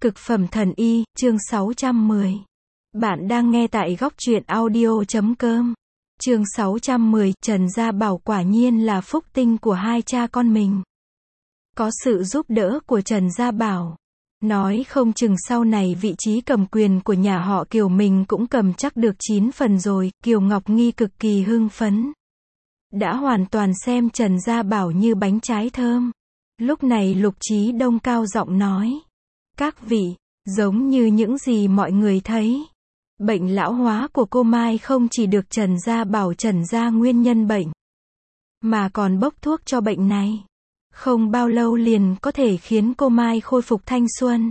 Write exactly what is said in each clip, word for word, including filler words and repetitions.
Cực phẩm thần y, chương sáu trăm mười. Bạn đang nghe tại góc truyện audio chấm com. Chương sáu trăm mười, Trần Gia Bảo quả nhiên là phúc tinh của hai cha con mình. Có sự giúp đỡ của Trần Gia Bảo, nói không chừng sau này vị trí cầm quyền của nhà họ Kiều mình cũng cầm chắc được chín phần rồi. Kiều Ngọc Nghi cực kỳ hưng phấn. Đã hoàn toàn xem Trần Gia Bảo như bánh trái thơm. Lúc này Lục Chí Đông cao giọng nói. Các vị, giống như những gì mọi người thấy, bệnh lão hóa của cô Mai không chỉ được Trần Gia Bảo trần ra nguyên nhân bệnh, mà còn bốc thuốc cho bệnh này. Không bao lâu liền có thể khiến cô Mai khôi phục thanh xuân.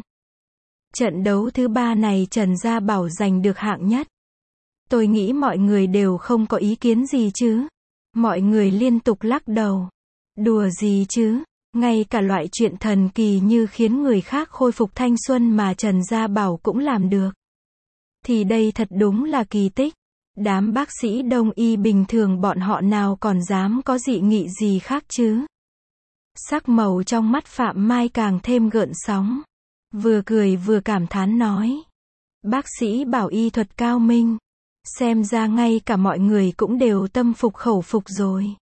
Trận đấu thứ ba này Trần Gia Bảo giành được hạng nhất. Tôi nghĩ mọi người đều không có ý kiến gì chứ. Mọi người liên tục lắc đầu. Đùa gì chứ. Ngay cả loại chuyện thần kỳ như khiến người khác khôi phục thanh xuân mà Trần Gia Bảo cũng làm được. Thì đây thật đúng là kỳ tích. Đám bác sĩ đông y bình thường bọn họ nào còn dám có dị nghị gì khác chứ. Sắc màu trong mắt Phạm Mai càng thêm gợn sóng. Vừa cười vừa cảm thán nói. Bác sĩ Bảo y thuật cao minh. Xem ra ngay cả mọi người cũng đều tâm phục khẩu phục rồi.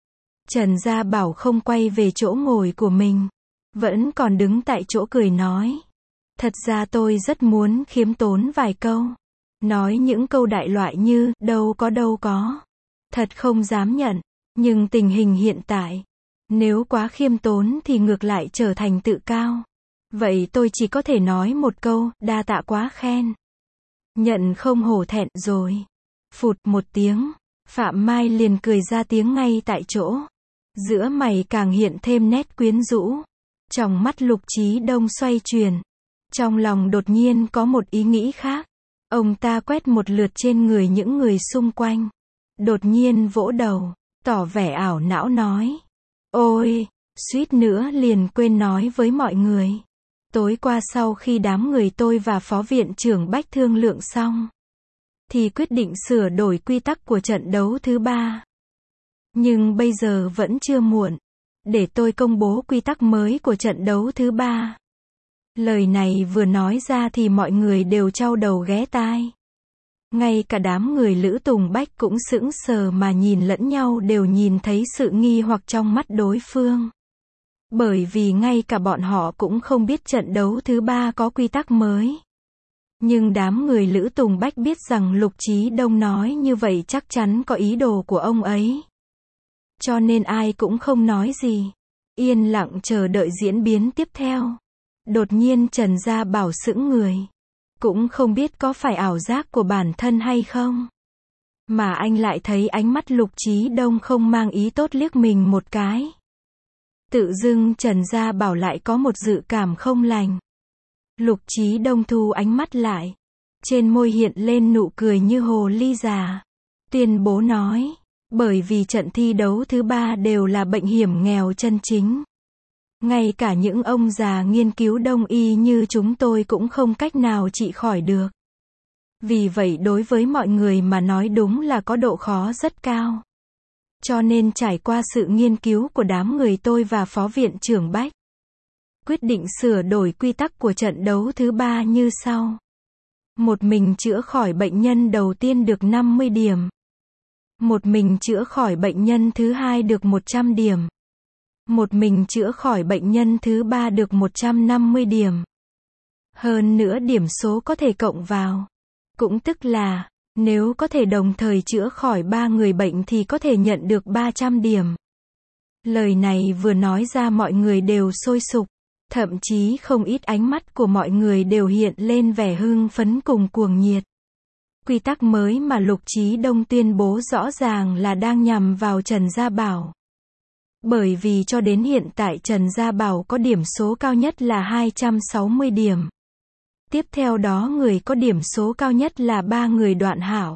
Trần Gia Bảo không quay về chỗ ngồi của mình, vẫn còn đứng tại chỗ cười nói. Thật ra tôi rất muốn khiêm tốn vài câu. Nói những câu đại loại như, đâu có đâu có. Thật không dám nhận, nhưng tình hình hiện tại, nếu quá khiêm tốn thì ngược lại trở thành tự cao. Vậy tôi chỉ có thể nói một câu, đa tạ quá khen. Nhận không hổ thẹn rồi. Phụt một tiếng, Phạm Mai liền cười ra tiếng ngay tại chỗ. Giữa mày càng hiện thêm nét quyến rũ. Trong mắt Lục Chí Đông xoay chuyển. Trong lòng đột nhiên có một ý nghĩ khác. Ông ta quét một lượt trên người những người xung quanh. Đột nhiên vỗ đầu, tỏ vẻ ảo não nói. Ôi, suýt nữa liền quên nói với mọi người. Tối qua sau khi đám người tôi và Phó Viện trưởng Bách thương lượng xong, thì quyết định sửa đổi quy tắc của trận đấu thứ ba. Nhưng bây giờ vẫn chưa muộn. Để tôi công bố quy tắc mới của trận đấu thứ ba. Lời này vừa nói ra thì mọi người đều chau đầu ghé tai. Ngay cả đám người Lữ Tùng Bách cũng sững sờ mà nhìn lẫn nhau đều nhìn thấy sự nghi hoặc trong mắt đối phương. Bởi vì ngay cả bọn họ cũng không biết trận đấu thứ ba có quy tắc mới. Nhưng đám người Lữ Tùng Bách biết rằng Lục Chí Đông nói như vậy chắc chắn có ý đồ của ông ấy. Cho nên ai cũng không nói gì. Yên lặng chờ đợi diễn biến tiếp theo. Đột nhiên Trần Gia Bảo sững người. Cũng không biết có phải ảo giác của bản thân hay không. Mà anh lại thấy ánh mắt Lục Chí Đông không mang ý tốt liếc mình một cái. Tự dưng Trần Gia Bảo lại có một dự cảm không lành. Lục Chí Đông thu ánh mắt lại. Trên môi hiện lên nụ cười như hồ ly già. Tuyên bố nói. Bởi vì trận thi đấu thứ ba đều là bệnh hiểm nghèo chân chính. Ngay cả những ông già nghiên cứu đông y như chúng tôi cũng không cách nào trị khỏi được. Vì vậy đối với mọi người mà nói đúng là có độ khó rất cao. Cho nên trải qua sự nghiên cứu của đám người tôi và Phó Viện trưởng Bách, quyết định sửa đổi quy tắc của trận đấu thứ ba như sau. Một mình chữa khỏi bệnh nhân đầu tiên được năm mươi điểm. Một mình chữa khỏi bệnh nhân thứ hai được một trăm điểm. Một mình chữa khỏi bệnh nhân thứ ba được một trăm năm mươi điểm. Hơn nữa điểm số có thể cộng vào. Cũng tức là, nếu có thể đồng thời chữa khỏi ba người bệnh thì có thể nhận được ba trăm điểm. Lời này vừa nói ra mọi người đều sôi sục. Thậm chí không ít ánh mắt của mọi người đều hiện lên vẻ hưng phấn cùng cuồng nhiệt. Quy tắc mới mà Lục Chí Đông tuyên bố rõ ràng là đang nhằm vào Trần Gia Bảo. Bởi vì cho đến hiện tại Trần Gia Bảo có điểm số cao nhất là hai trăm sáu mươi điểm. Tiếp theo đó người có điểm số cao nhất là ba người Đoạn Hảo,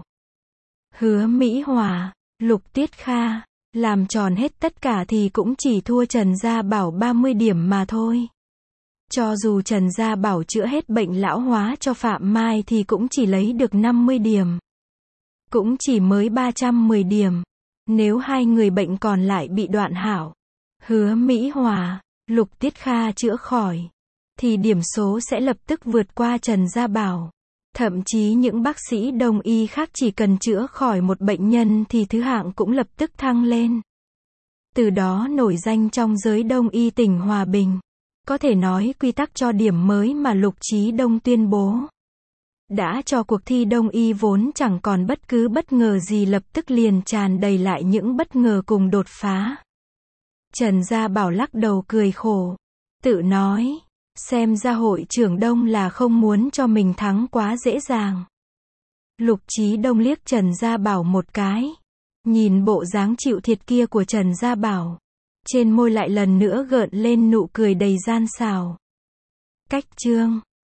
Hứa Mỹ Hòa, Lục Tuyết Kha. Làm tròn hết tất cả thì cũng chỉ thua Trần Gia Bảo ba mươi điểm mà thôi. Cho dù Trần Gia Bảo chữa hết bệnh lão hóa cho Phạm Mai thì cũng chỉ lấy được năm mươi điểm. Cũng chỉ mới ba trăm mười điểm. Nếu hai người bệnh còn lại bị Đoạn Hảo, Hứa Mỹ Hòa, Lục Tiết Kha chữa khỏi, thì điểm số sẽ lập tức vượt qua Trần Gia Bảo. Thậm chí những bác sĩ đông y khác chỉ cần chữa khỏi một bệnh nhân thì thứ hạng cũng lập tức thăng lên. Từ đó nổi danh trong giới đông y tỉnh Hòa Bình. Có thể nói quy tắc cho điểm mới mà Lục Chí Đông tuyên bố đã cho cuộc thi đông y vốn chẳng còn bất cứ bất ngờ gì lập tức liền tràn đầy lại những bất ngờ cùng đột phá. Trần Gia Bảo lắc đầu cười khổ, tự nói, xem ra hội trưởng Đông là không muốn cho mình thắng quá dễ dàng. Lục Chí Đông liếc Trần Gia Bảo một cái, nhìn bộ dáng chịu thiệt kia của Trần Gia Bảo, trên môi lại lần nữa gợn lên nụ cười đầy gian xảo. Cách chương